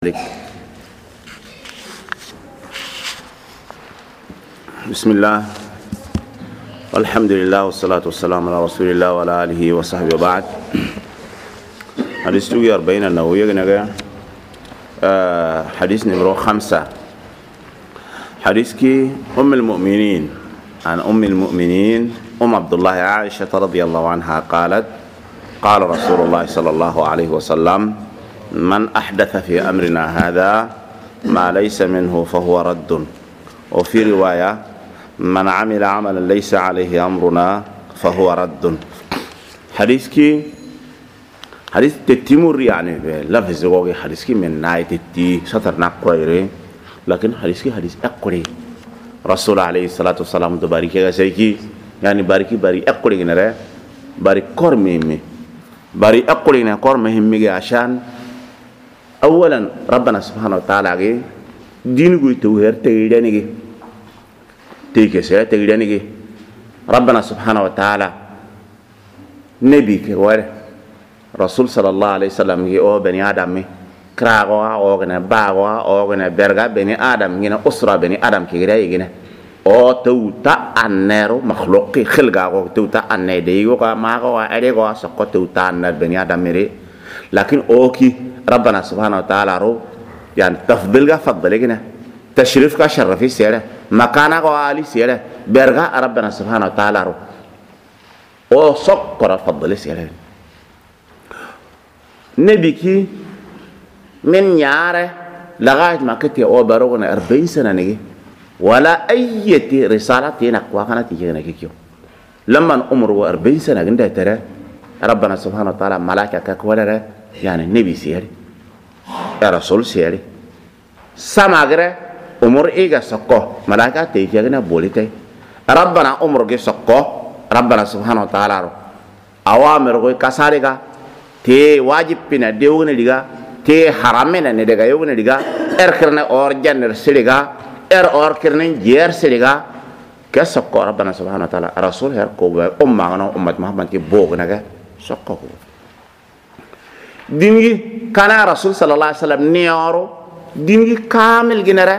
بسم الله والحمد لله والصلاة والسلام على رسول الله وعلى آله وصحبه وبعد. حديث 40 النووية حديث نمرة 5 حديث كي أم المؤمنين عن أم المؤمنين عبد الله عائشة رضي الله عنها قالت قال رسول الله صلى الله عليه وسلم من أحدث في أمرنا هذا ما ليس منه فهو رد. وفي رواية من عمل عملا ليس عليه أمرنا فهو رد. حديث تتمر يعني لفظ وغي حديث من نايت تي سطر نقريري لكن حديث أقري رسول عليه الصلاة والسلام تبارك سيكي يعني باركي أقري نرى بارك كرمي بارك أقري نكور مهمي عشان أولا ربنا سبحانه وتعالى دين قوي توهر تيجانيجي تيجسه تيجانيجي ربنا سبحانه وتعالى نبي كواره رسول صلى الله عليه وسلم أو بني آدم كراغوا أو غنا باغوا أو غنا برغا بني آدم هنا أسرة بني آدم كيرا يجينا أو توتا النيرو مخلوق خلقا أو توتا النيديو كما هو أديكوا سقط توتا النير بني آدم مري لكن أوكي ربنا سبحانه وتعالى رو يعني تفضيلك فضلك تشريفك شرفي سيره مكانك عالي سيره برغا ربنا سبحانه وتعالى رو او سكر فضل سيره نبيكي من ياره لغايه ما كتي او برونا 40 سنه نجي ولا اي رساله تنقوا كانت تيجي نكيو لما عمره 40 سنه عند ترى ربنا سبحانه وتعالى ملائكه كوره يعني النبي سيري يا رسول سيري سماغره عمر ايغا سكو ملائكه تيجينا بوليتي ربنا عمر جي سكو ربنا سبحانه وتعالى اوامر كو كساريغا تي واجب بنا ديوغنا ديغا تي حرامنا ندغا يوغنا ديغا اركرنا اور جنر سيريغا اور كرن جير سيريغا كسكو ربنا سبحانه وتعالى رسول هر كو امه محمد كي بوغنا سكو دينغي كان رسول صلى الله عليه وسلم نيارو دينغي كامل جنرا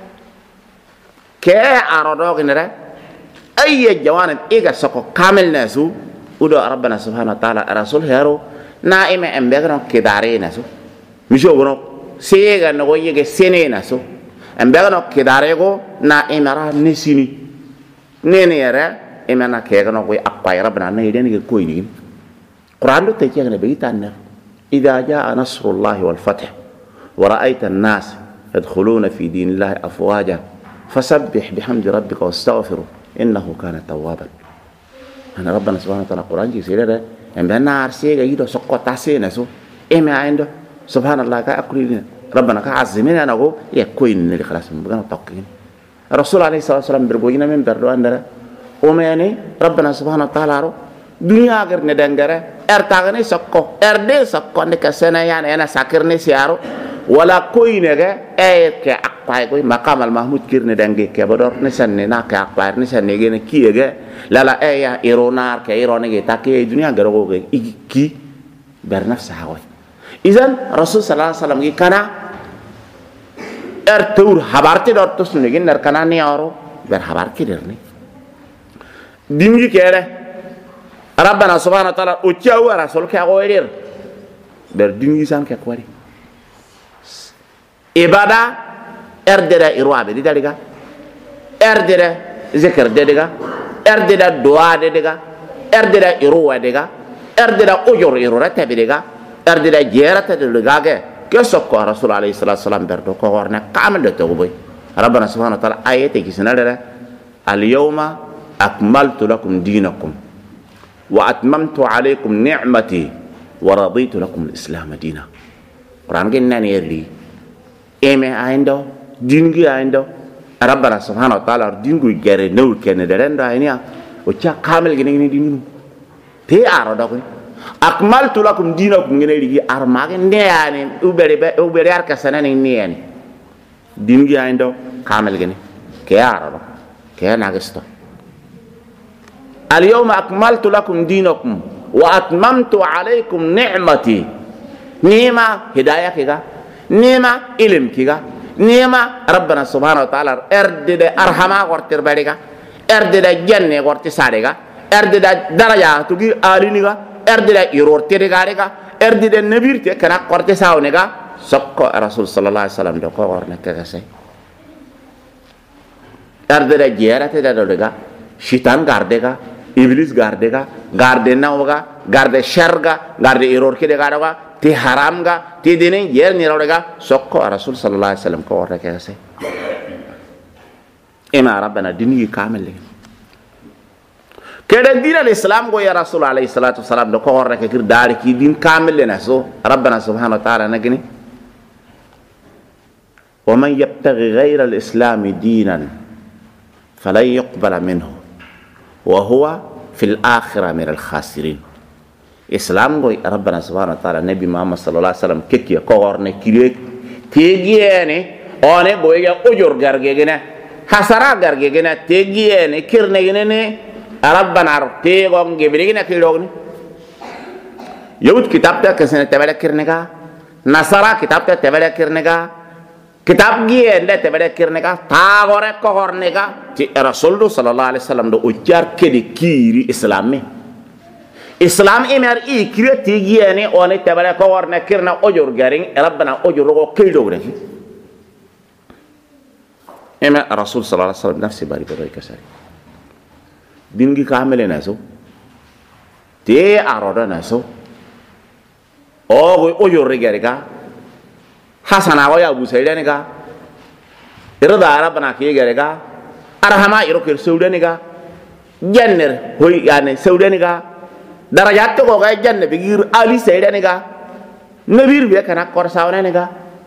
كي أرادو جنرا أي جوانب إيجا سكو كامل ناسو ودو ربنا سبحانه وتعالى رسول هيرو نائم أمبغنو كداري ناسو مشو غنو سيغا نغو يجي سيني ناسو أمبغنو كداري غو نائم را نسيني نيني يرى إمانا كيغنو غوي أقوى ربنا نيدين كوي دين قرآن دو تيجي بيتان نر إذا جاء نصر الله والفتح ورأيت الناس يدخلون في دين الله أفواجا فسبح بحمد ربك واستغفره إنه كان توابا. أنا ربنا سبحانه وتعالى القرآن يقول لنا إن بنا عرسيجا يدو سقط تاسينا سو إما عنده سبحان الله كأكلنا ربنا كعزمنا أنا هو يكوين اللي خلاص بقنا توقين. الرسول عليه الصلاة والسلام برجوينا من بردوان دره ومعني ربنا سبحانه وتعالى دنيا أجر ندنجره ارتاغني سكو ارده سكو عندك سنة يعني أنا ساكرني سيارو ولا كوي نجا كأقطع كوي مقام المحمود كيرن دنجي كبدور نسني نا كأقطع نسني جينا كي جا لا إيرونار كإيروني تاكي الدنيا جرو كي برنفس هواي. إذن رسول صلى الله عليه وسلم كنا ارتور حبارتي دور تسني جين نركنا نيارو برحبارتي درني دينجي كيره ربنا سبحانه وتعالى أتياو رسول كأقوير بردين يسان كأقوير إبادة أرددا إرواب دي داليغا أرددا ذكر داليغا أرددا دعاء داليغا أرددا إرواب داليغا أرددا أجور إرورة تباليغا أرددا جيرة داليغا كسوكو رسول عليه الصلاة والسلام بردو كورنا كامل دتوبي ربنا سبحانه وتعالى آية كيسنا اليوم أكملت لكم دينكم وأتممت عليكم نعمتي ورضيت لكم الإسلام دينا. قرآن قلنا نيرلي إيمي عنده دينغي عنده ربنا سبحانه وتعالى دينغي جاري نور كان درين راينيا وجا كامل جنين دينو تي أرادكم أكملت لكم دينكم جنين أرماغن نياني أوبري أركسنا نياني دينغي عنده كامل جنين كي أرادك كي ناقصته اليوم أكملت لكم دينكم وأتممت عليكم نعمتي نعمة هداية كذا nema ilim kiga nema rabbana subhanahu wa ta'ala erde arhama gortir bariga erde janne gorti sadega erde daraja tugi aliniga erde yororti regariga erde nabirte kana gorti sawnega sokko rasul sallallahu alaihi wasallam do ko gorne kagase erde jerate da dolega shitan gardega iblis gardega garde nawga garde sharga garde error ke de garaga ti haram ga ti dine yer ni rawga sokko rasul sallallahu alaihi wasallam ko warta kase ema rabbana dini kamel kede dina islam go ya rasul alaihi salatu wasalam do ko warta ke kir dari ki din kamel na so rabbana subhanahu wa ta'ala nagini wa man yabtaghi ghayra al-islam dinan falan yuqbala minhu وهو في الآخرة من الخاسرين إسلام قوي ربنا سبحانه وتعالى نبي محمد صلى الله عليه وسلم كيكي كورن كيليك تيجيني أنا قوي أجور غرجينا حسرة غرجينا تيجيني كيرنيني ربنا تيجون جبرينا كيلوني يود كتابته كسنة تبلا كيرنيكا نصارى كتابته تبلا كيرنيكا kitab giende tebede kirnega tagore kohornega ti rasul sallallahu alaihi wasallam do ujar kedi kiri islami islam emer i kire ti giene one tebede kohorne kirna ojur garing rabbana ojur go kido rek emer rasul sallallahu alaihi wasallam nafsi bari bari kasari dingi kamele naso te aroda naso o ojur regariga hasana wa ya busaidani ga irda arabana ke garega arhama irokir saudani ga janner hoy yani saudani ga darajat ko ga janne bigir ali saidani ga nabir be kana kor sawnani ga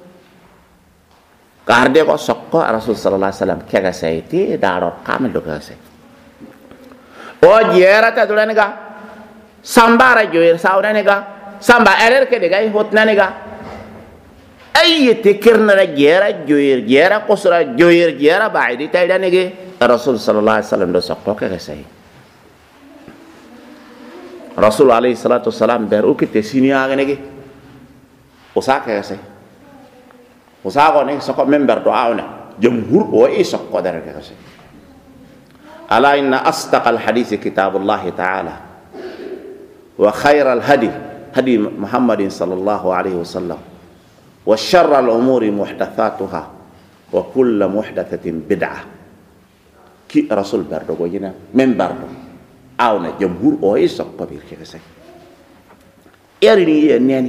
garde ko sokko rasul sallallahu alaihi wasallam kega sayti daro kamel do ga say o jera ta dulani ga sambara joyer sawnani ga samba erer ke de ga hotnani ga أي تكرنا جيرا جوير جيرا قصرا جوير جيرا بعدي تايدا نيجي الرسول صلى الله عليه وسلم دو سقوك كسي رسول عليه الصلاة والسلام بروك تسيني آغا نيجي وساك كسي وساقو نيجي سقو منبر دعاونا جمهور وإي سقو در كسي ألا إن أصدق الحديث كتاب الله تعالى وخير الهدي هدي محمد صلى الله عليه وسلم وشر الأمور محدثاتها وكل محدثة بدعة كي رسول بردو جينا من بردو أونا جمهور أويس قبيل كيسي يرني يعني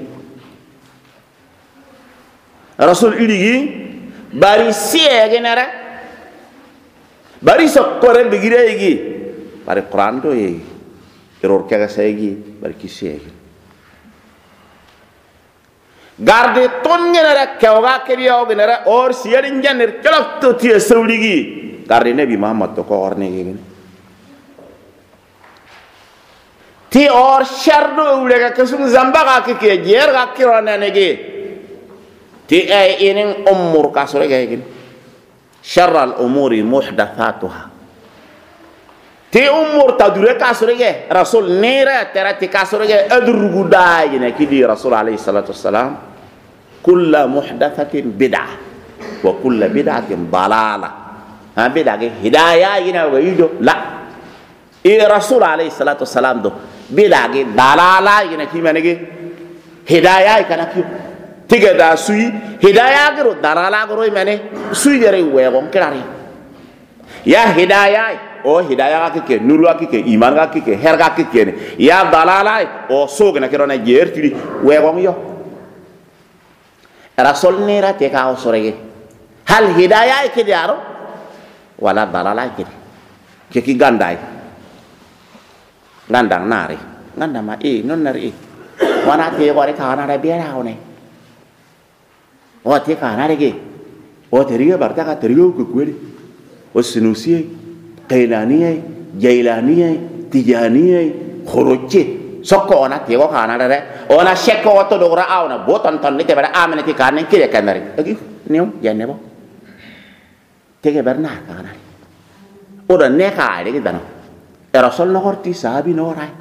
رسول إلي باري سيه جنرا باري سكورة بغيره يجي باري قرآن تو يجي يرور كيسي يجي باري كيسي يجي garde ton genera kewga kediyo genera or siyarin janner kelok to tie sawligi garde nabi muhammad to ko orne gene ti or shardo ulega kesum zambaga ke jer ga kirona nege ti ay inin umur kasore gene sharral umuri muhdathatuha ti umur tadure kasore ge rasul nera terati kasore ge adrugu daaje ne kidi rasul alayhi salatu wassalam kullu muhdathatin bid'ah wa kullu bid'atin dalalah ha bid'ah ge hidayah ina wa yido la rasul alayhi salatu wassalam do bid'ah ge dalalah ina kimane ge hidayah kana ki tiga da sui hidayah ge dalalah go mane sui jere we gon kirari ya hidayah o hidayah ke nuru ke iman ke her ke ne ya dalala o sogna ke rona jertiri we gon yo rasul nera te ka o sorege hal hidayah ke diaro wala dalala ke ki gandai gandang nari ganda ma non nari wana te gore ka na da biara one o te ka na rege o te riga barta ka te riga ku kweli o sinusi qailaniye jailaniye tijaniye khoroche sokko ona te ko kana re ona shekko to dogra awna botan tan te bara amene ti kanen kire kanari agi new janne bo te ke berna kana oda ne ka re dano rasul no horti sahabi no rai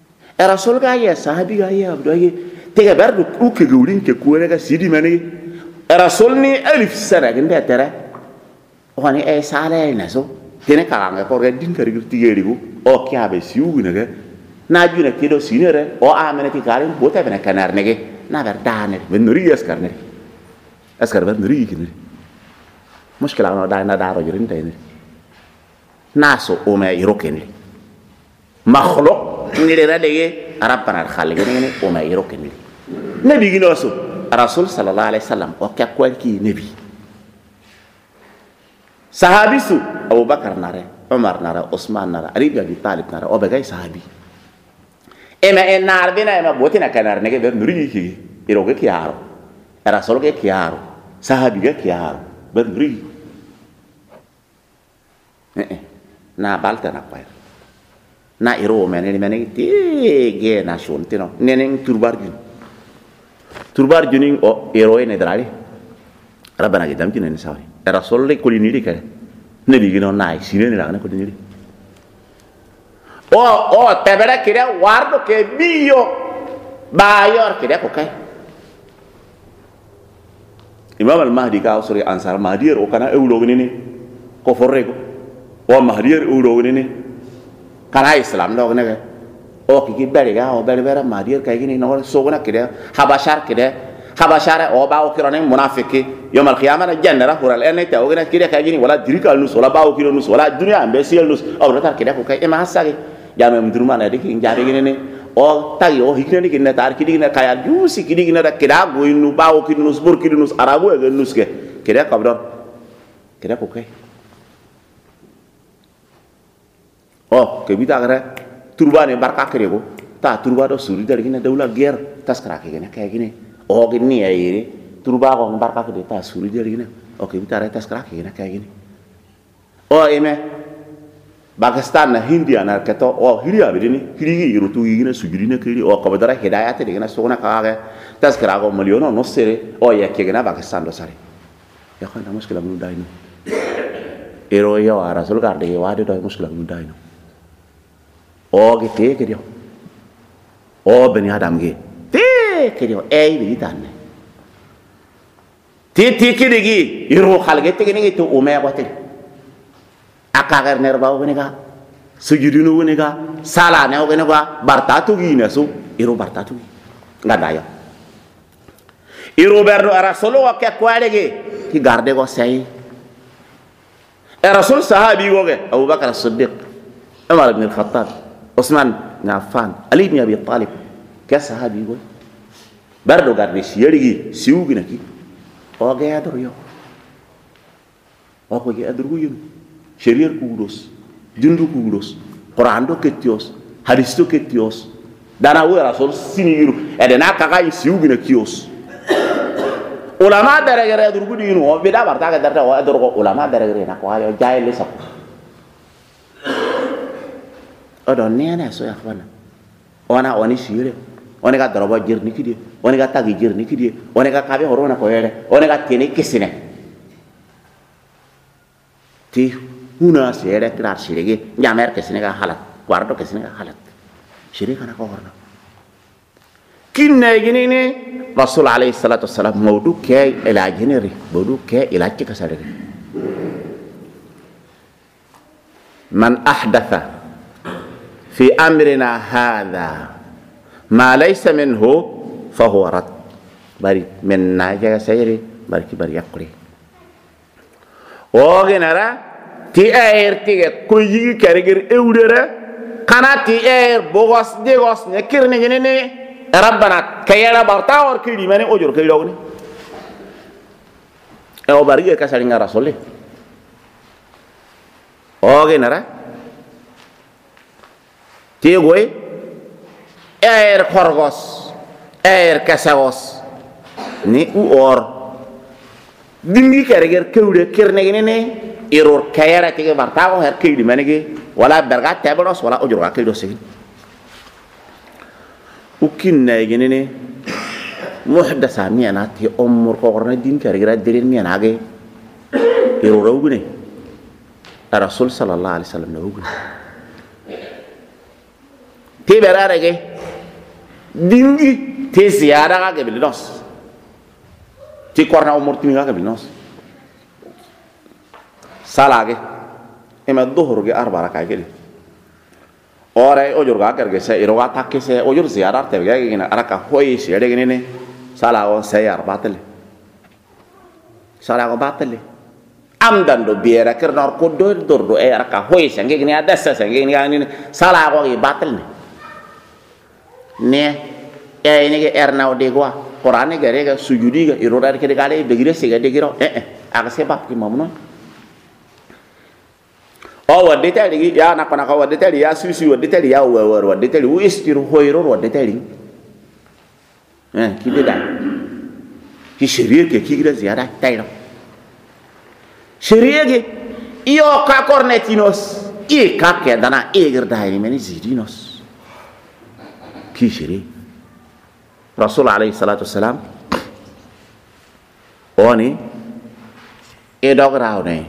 rasul ga ya sahabi ga ya abdo ye te ke berdu u ke gulin ke kuere ga sidi mane rasul ni alif sana ginde tere woni e sale na so tene kala nga ko din kari tigeri go o kyabe siugu nege na juna kido sinere o amene ki karim bota bena kanar nege na ber dane ben nuri askar ne askar ben nuri kini mushkila no da na daro jirin tayne naso o me irokeni makhluq ni le lege rabbana khaliqi ni o me irokeni nabi gino so rasul sallallahu alaihi wasallam o kya ko ki nabi sahabisu Abu Bakar nare Umar nare Usman nare Ali bin Abi Talib nare o bagay sahabi ema en nar bina ema botina kanar nege ber nuri ki iroge ki aro rasul ge ki aro sahabi ge ki aro ber nuri na balta na pa na iro mene ti ge na shontino nenen turbar juning o iro ne drali rabbana ge damti nen sawi rasul le kolini di kare nabi gino nai sine ne lagna kolini o tebere kire wardo ke biyo bayor kire ko kai imam al mahdi ka usuri ansar mahdi o kana ewlo ni ko forrego o mahdi ewlo ni kana islam do ne o ki bere ga o bere mahdi ka gini no so gona kire habashare o ba o kirone munafiki yom al qiyamah na jannara hural ene ta o gina kire ka gini wala dirikal nus wala ba o kiro nus wala dunya ambesiel nus o rata kire ko kai e ma hasage jame mdurma na diki njare gini ne o tayi o hikne diki ne tar kidi ne kayal jusi kidi ne da kida go inu ba o kiro nus bur kiro nus arabu e nus ke kire ka bdor kire ko kai o ke bita gara turbane barka kire ko ta turba do suri dari gini daula ger tas kara ke gini kay gini o gini ayire turba ko barka ke ta suri dari gini o ke bita tas kara ke gini kay gini o eme Pakistan na India na keto o hiriya bidini hirigi irutu yigina sujudina kiri o kabadara hidayat de gina sona kaage taskara go miliono no sere o yakke gina Pakistan do sare ya khana mushkila mun dayno ero yo rasul garde wade do mushkila mun dayno o ge ke dio o bani adam ge te ke dio e bi tanne ti kidigi iru khalge te gini to ume wate akagar nerba wenega sujudinu wenega sala ne wenega bartatu gina so iru bartatu ngada ya iru berdo rasul wa ke kwalege ki garde go sey rasul sahabi go ge Abu Bakar as-Siddiq Umar ibn al-Khattab Uthman ibn Affan Ali ibn Abi Talib ke sahabi go berdo garde siyerigi siugina ki o ge adur yo o ko ge adur go yum Syariat kudos, jundu kudos, Quran do ketios, hadis do ketios, dana we rasul siniru, edena kaka isiu bina kios. Ulama daragara durgu dinu, o beda barta ka darta o adurgo ulama daragara na ko ayo jaile sap. Odon ne ana so yakhwana. Ona oni sire, oni ka daroba jirni kidi, oni ka tagi jirni kidi, oni ka kabe horona ko yere, oni ka tene kisine. Ti una sere krar sirege jamer ke sinega halat guardo ke sinega halat sire kana ko horna kinne gini ne rasul alayhi salatu wassalam mawdu ke ila jineri mawdu ke ila ka sare man ahdatha fi amrina hadha ma laysa minhu fa huwa rad bari men naja sayri bari yakuri o genara ti air tige ko yigi karigir ewdere kana ti air bogos degos ne kirne ne rabbana kayala barta or kidi mane ojor kay lawni e o bari ka sali ngara solle o genara ti goy air korgos air kasagos ni u or dingi karigir kewde kirne ne iror kayara tige bartago her kidi manigi wala berga tabros wala ujur ga kido sigin ukin na gine muhaddasa miyana ti umur ko gorna din karigira dirin miyana ge iror ugune rasul sallallahu alaihi wasallam ugune ti berare ge dingi ti ziyara ga ge bilos ti korna umur timi ga binos salage ema dhuhur ge 4 raka ge ore ojur ga kerge se iro ga takke se ojur ziyarar te ge gina araka hoyi se de gine ne sala on se yar batel sala go batel amdan do biera ker nor ko do e araka hoyi se ge gine adassa se ge gine sala go ge batel ne e ni ge ernaw de gwa qur'ani ge rega sujudi ga iro dar ke de gale de gire se ge de giro aga se bab ki mamno o wadde tali ya na kana ka wadde tali ya susu wadde tali ya wadde tali u istiru hoyro wadde tali ki de da ki shari'a ke ki gira ziyara tayro shari'a ge iyo ka kornetinos i ka ke dana e girda ni meni zidinos ki shari'a rasul alayhi salatu wassalam oni e dograw ne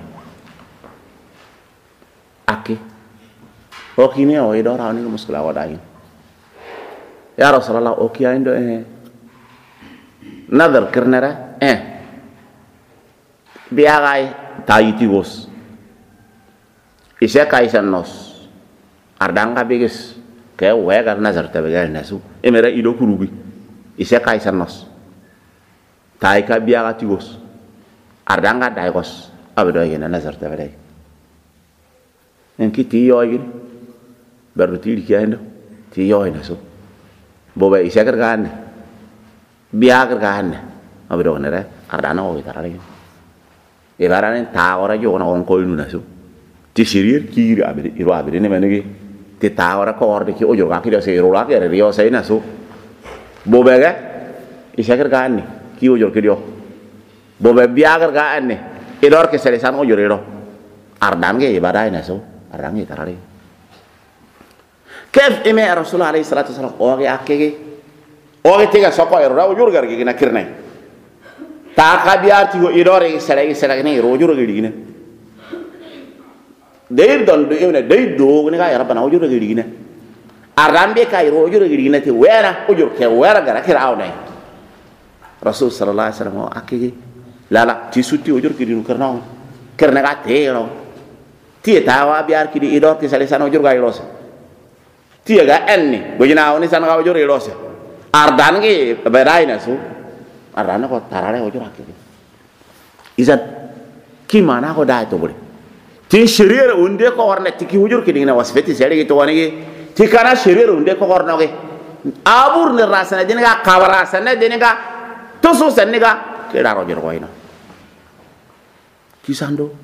ake okine o ido raw ni muskila wadayin ya rasulullah okiya indo nadar kirnera biagay tayiti gos ise kaisan nos ardanga bigis ke wegar nazar tabegal nasu emera ido kurugi ise kaisan nos tay ka biaga tigos ardanga daigos abedo yena nazar tabelay en kiti yoy berti dikiando ti yoy nasu boba ise gargan biagar gan abedo nere ardana o itarale e barane ta ora yo na on ko nuna su ti sirir kiri abede iro abede ne menegi ti ta ora ko orde ki ojo ga ki se iro la ke rio sai na su boba ga ise gargan ni ki ojo ke dio boba biagar gan ne idor ke sele san ojo ro ardan ge ibadai na su ardan ge tarale kef ime rasul alayhi salatu wasallam o ge akege o ge tiga soko iro ra ojo gar ge na kirnai ta ka biar tigo idore sere ne rojuro gidine deir don do ene deir do ne ga yara bana ojuro gidine arambe kai rojuro gidine te wera ojur ke wera gara kira awne rasul sallallahu alaihi wasallam akige lala ti sutti ojur gidinu karna ga te no ti ta wa biar kidi idor ke sale san ojur ga irose ti ga enni bojina woni san ga ojur irose ardan ge beraina su arana ko tarare ojur akiri izan ki mana ko dai to bole ti shirire unde ko warna ti ki ojur ki dingna wasfeti sele ki to wani ti kana shirire unde ko warna ge abur ne rasana dinaga kawara sana dinaga to so saniga ke da ojur ko ino ki sando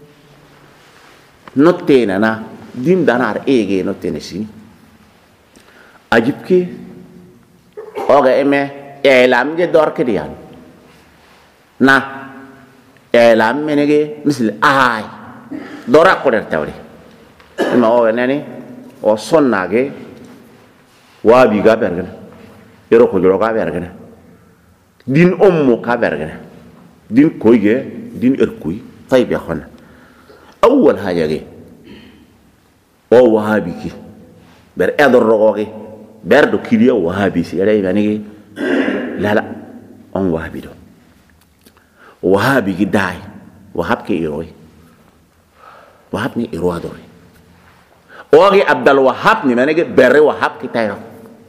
notte na dim danar ege notte ne sini ajibke oga eme elam ge dor ke dian na elam menege misal ay dora ko der tawri ma o nani o sonnage wabi ga bergana yero ko joro ga bergana din ummu ka bergana din koyge din erkuy طيب يا اخوانا اول حاجه دي وهابي كي بر ادر رغوغي بردو كيليا وهابي سي يعني لا on wahabi do wahabi gi dai wahab ke iroi wahab ni iroadori ogi abdal wahab ni manege bere wahab ki tayro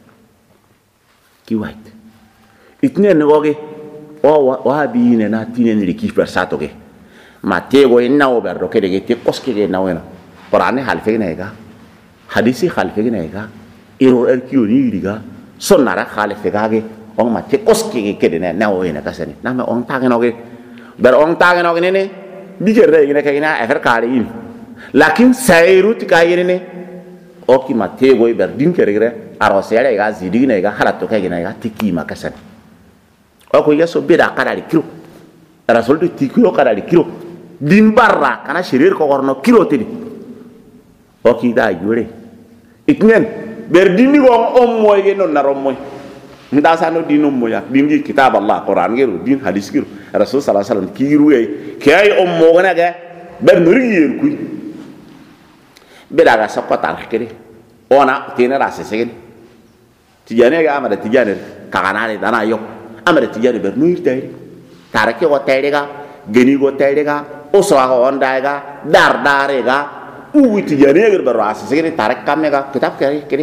ki wait itne ne ogi o wahabi ne na tinen li kifra sato ge ma tego inna o berdo ke de te koske ge na wena qur'ani halfe ne ga hadisi halfe ne ga iro er kioni diga sonnara khalife ga ge on ma te koski ke kede na o ina kasani na me on tagen oge ber on tagen oge ne bi ke re ne ke ina efer kare in lakin sayrut ka yene ne o ki ma te go ber din ke re aro sere ga zidi ne ga halato ke ne ga tiki ma kasani o ko yeso be da karali kiro rasul de tikiro karali kiro din barra kana shirir ko gorno kiro tedi o ki da jure itnen ber din go on moy ge non na rom moy nda sano dinum moya dingi kitab allah quran geru din hadis geru rasul sallallahu alaihi wasallam kiru e kay mo gona ga ber nuri yer ku be daga sakota kede ona tena rase segen tijane ga amada tijane kaganale dana yo amada tijane ber nuri tay tarke o tayriga geni go tayriga o so ga on daiga dar darega uwi tijani ger baro asiri tarak kamega kitab kari kiri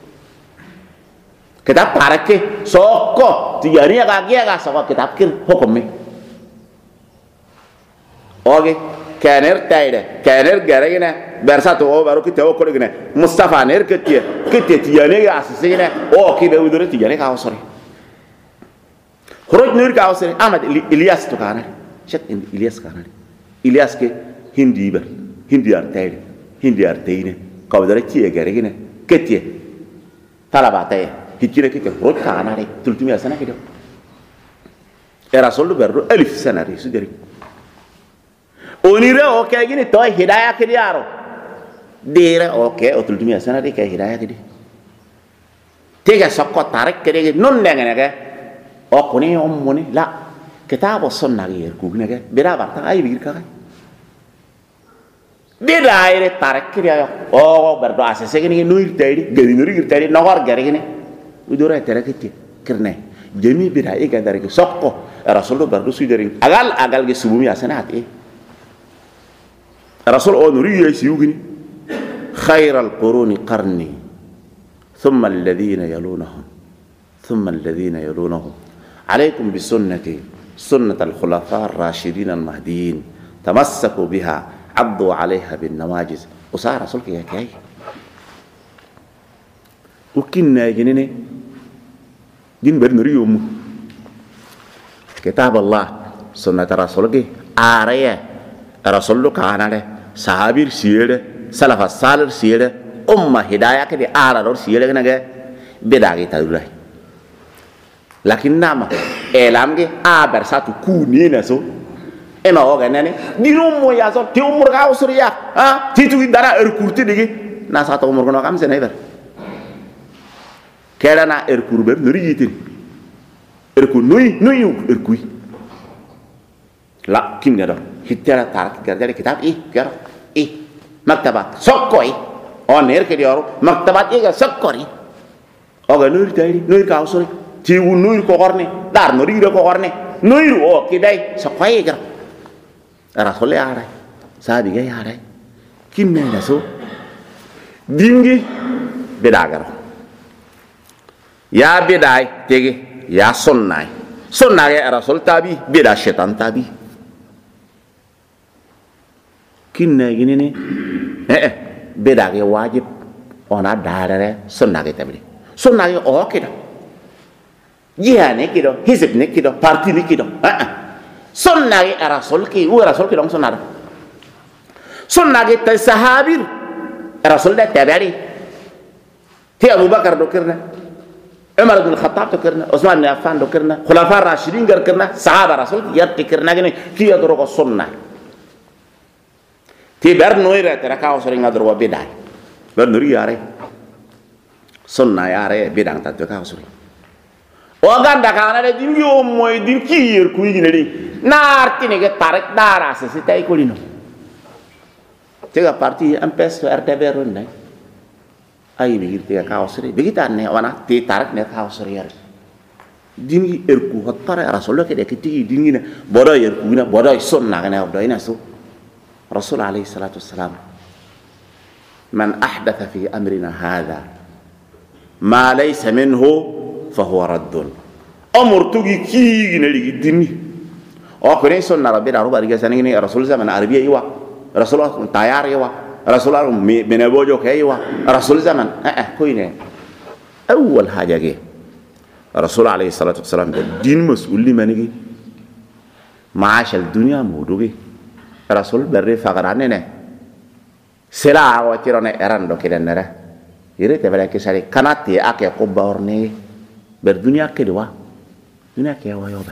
kitab tarake soko tijani ga giga soko kitab kir hukum oke kaner tayre kaner garagina bersatu o baro kitaw ko gine mustafa ner ketiye tijani ga asiri o kibe udure tijani ka osori خروج نور كاوسر أحمد إلياس تكانه شك إن إلياس كانه إلياس كه هندي بر هندي أرتايل هندي أرتاينه كابدار كيه غيرينه كتيه طلباتيه هيجيره كيه خروج كانه ليه تلتمي أسنة كده الرسول برضو ألف سنة ريسو جري ونيره أوكي أجيني توي هدايا كده يارو ديره أوكي تلتمي أسنة دي كيه هدايا كده تيجي سكوا تارك كده نون دعنا كده أكوني أموني لا كتاب السنة غير كوغنا كه بيرا بارتا أي بير كه بيرا أي تارك كريا أو برضو أساسا كني نوير تاري غري نوير تاري نوار غري كني ودورة تارك كتير كرنه جميع بيرا أي كذا رك سقط الرسول برضو سيدرين أقل كسبومي أسنة هاتي الرسول أو نوري يسيوغني خير القرون قرني ثم الذين يلونهم عليكم بسنتي سنة الخلفاء الراشدين المهديين تمسكوا بها عضوا عليها بالنواجذ وصار رسولك يا كاي وكنا جنيني دين برنريوم كتاب الله سنة رسولك آرية رسولك أنا صحابير سيرة سلف الصالح سيرة هداية كده آرة سيرة كنا بداعي تدوله lakin nama elamge bersatu kuni naso ema oga nene dino mo ya so ti umur ka usriya titu dara erkurti digi na satu umur kono kam sene ber kera na erkurbe nuri yitin erku nui erkui la kim gado hitera tar garjari kitab garo maktabat sokkoi on erke dioro maktabat ga sokkori oga nuri tayri nuri ka usri tiwu nuir ko korne dar no riire ko korne nuir o kidai sakwai gar rasul ya rai sabi ga ya rai kinne na so dingi bedagar ya bedai tege ya sunnai ya rasul tabi beda setan tabi kinne gini ne bedage wajib ona darare sunnah tabi sunnah o kida jihad ni kido, hizib ni kido, parti ni kido. Sunnah rasul ki, rasul ki dong sunnah. Sunnah kita sahabir, rasul dah tabi'i. Ti Abu Bakar dokirna, Umar bin Khattab dokirna, Utsman bin Affan dokirna, Khulafa Rashidin dokirna, sahabat rasul yar dokirna gini, ki adro ko sunnah. Ti bernoira teraka usring adro bidai. Bernuri yare. Sunnah yare bidang tatu ka usring. Oganda kana de dingi o moy din kiyer ku yini ri nartini ke tarik dara se sitai kulino tega parti MPS RTB ronne ay bi girte ka osri bigita ne wana ti tarik ne ka osri yar dingi erku hottare rasul ke de kiti dingi ne bodo yerku na bodo sonna kana bodo ina su rasul alaihi salatu wassalam man ahdatha fi amrina hadha ma laysa minhu فهو رد أمر تجي كي نلقي الدنيا أو كني سنة ربنا ربنا رجع سنين رسول زمان عربية يوا رسول تيار يوا رسول من أبوجو كيوا رسول زمان كوينه أول حاجة جه رسول عليه الصلاة والسلام الدين مسؤول من جه معاش الدنيا مودوجي رسول بري فقرانه سلا وتيرانه إيران كده نرى يري تبلك كسر كناتي أكيد كوبارني berdunia kedua dunia kewa yobar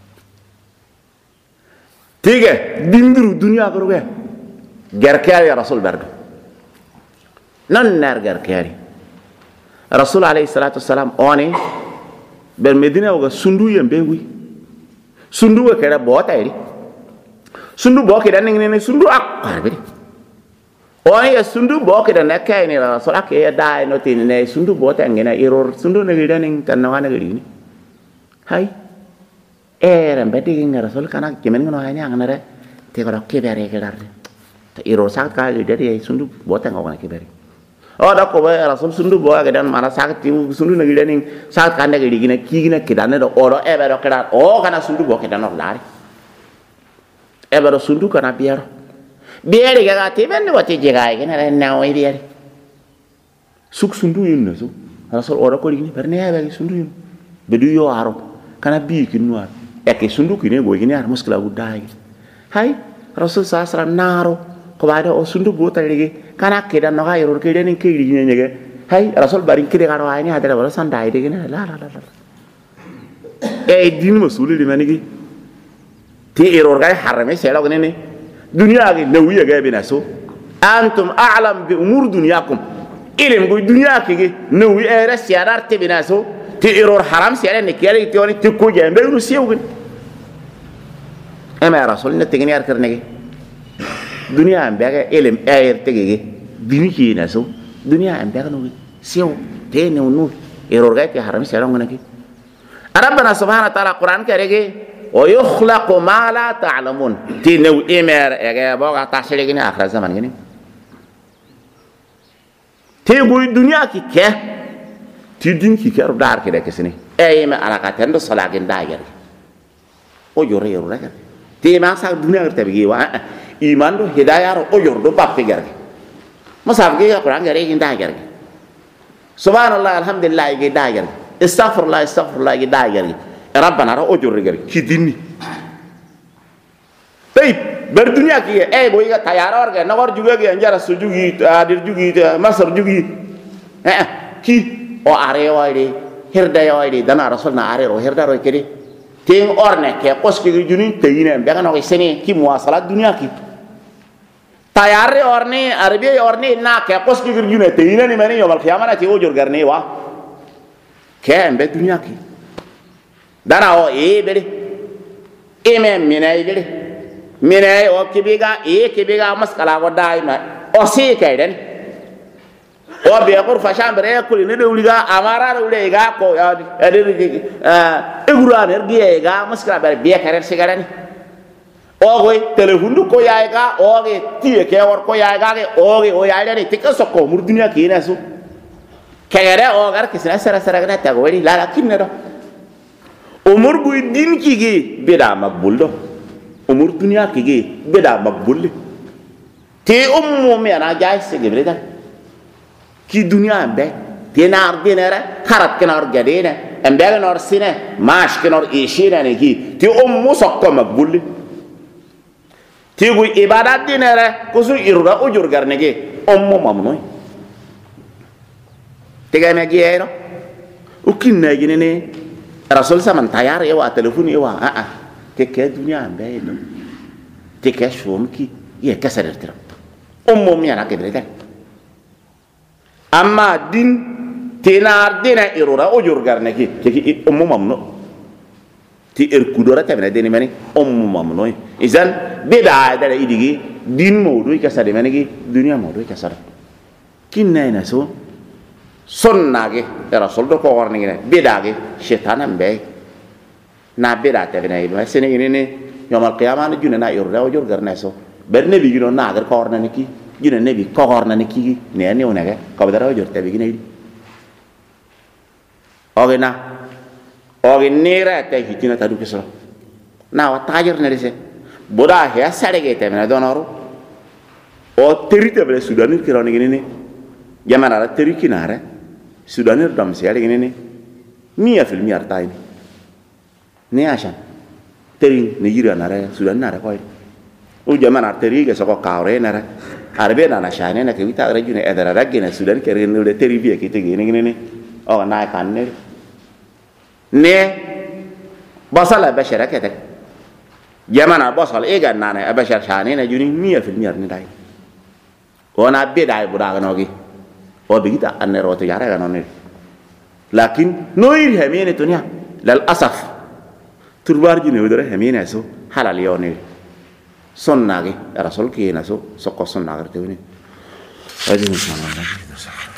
tiga dindiru dunia keruge gerkari rasul berdo non nar gerkari rasul alaihi salatu wassalam oni ber medina oga sundu yembengui sundu ke kera bota iri sundu bo ke dan ngene sundu akbar beri oni ya sundu bo ke dan kai ni rasul ak ya dai no tin ne sundu bo ta ngena error sundu ne gidan ning tanawana gidi ni hai eren bedi ngi rasul kana kemen ngono hanya nganare te ko kebere ke darde te iro sak ka de de sundu bota ngona kebere o da ko ba rasul sundu bo ga dan mana sak ti sundu na gidani sak kande ga digina kigina kidane do oro e be do keda o kana sundu bo ke dan lari e be do sundu kana biero biere ga te ben wati jega ga na na o biere suk sundu yun so rasul oro ko digini berne ya be sundu yun bedu yo aro kana bi kinwa eke sundu kine go gini ar muskila gudai hai rasul sasra naro ko bada o sundu go talege kana keda no ga yoror kede nin kedi gine nyege hai rasul barin kede garo ayni adara bala sandai de gine la e din masuli di manigi ti error ga harame sela gine ne dunya ga nawiya ga binaso antum a'lam bi umur dunyakum ilim go dunya ke nawi era siarar te binaso ti error haram sela ne kiyale ti woni ti ko jambe no sewgun ema rasul ne tegni ar karnege dunya ambe ilim ayer tegege bini ki na so dunya ambe no sew te ne no error ga ti haram sela ngona ki rabbana subhanahu wa ta'ala quran karege o yukhlaqu ma la ta'lamun ti ne emer ege boga tasele gini akhir zaman gini te go dunya ki ke ti din ki kero dar ke de kesini e ma ala ka tendo sala gen dager o jore yoro rek ti ma sa dunya ta bi wa iman do hidayah ro o jor do bab ke ger masab ge quran gere gen dager subhanallah alhamdulillah ge dager astaghfirullah ge dager rabbana ro o jor ger ki dinni tay ber dunya ki e boy ga tayara war ge nagor juga ge anjara sujugi adir jugi masar jugi ki o are wayde hirda wayde dana rasulna are ro hirda ro kedi ting orne ke koski juni teyine be kana ko sene ki muwasalat dunya ki tayare orne arabiy orne na ke koski juni teyine ni mani yomal qiyamana ti o jor garne wa ke be dunya ki dana o e bele eme minay bele minay o kibiga maskala go daima o si kayden o be ko fa chambre ko ne de uliga amara ule ga ko ade egura ne gi ga maskala be be kare sigarani o go telephone ko yaay ga o ge tie ke war ko yaay ga ge o ge o yaay ne tikka sokko mur dunya ki na su kere o gar kisna sara ga ta go wali la kinne do umur bu din ki gi beda makbul do umur dunya ki gi beda makbul te ummu me na jaay se ge beda ki dunya be tenar dinara kharat kenar gadena ambe nor sine mash kenor ishina ne ki te ummu sokko makbul te gu ibadat dinara ko su irga ujur garne ge ummu mamnoy te ga me gi ero ukinna gi ne rasul saman tayar ya wa telefon ya wa ke dunya ambe no te ke shum ki ye kasar tira ummu mi ana ke breda amma din tenar dina irura ujur garne ki ummu mamno ti kudora ta bena deni mani ummu mamno izan beda da idigi din modu kasar mani ki dunya modu kasar kinna ina so sonnage rasul do ko warni ne bidage setan ambe na bidate bena ido sene ini yomal qiyamah juna na irda o jor garne so berne bi gino na gar ko warna ne ki juna ne bi ko warna ne ki ne ne onage ko dara o jor te bi gine ogena ogenera te hitina tadu keso na wa tajer ne dese boda he sarege te bena donoro o terite bele sudanir kironi gine jamana la terikinare sudanir dam siale gine ne 100% artain ne ashan teri Nigeria nare sudan nare ko o jamana teri ke soko kawre nare arbe na shane na ke wita rajune edara ragene sudan ke rene le teri vie ke te gine ne o na kan ne basala bashara ke te jamana basal e ganna ne bashar shane na juni 100% ne dai ona be dai buda no gi o bigita annero to yara ga non lakin noir hamene dunya lal asaf turbar jine wedere hamene so halal yone sonnage rasul ki na so sokko sonnage te woni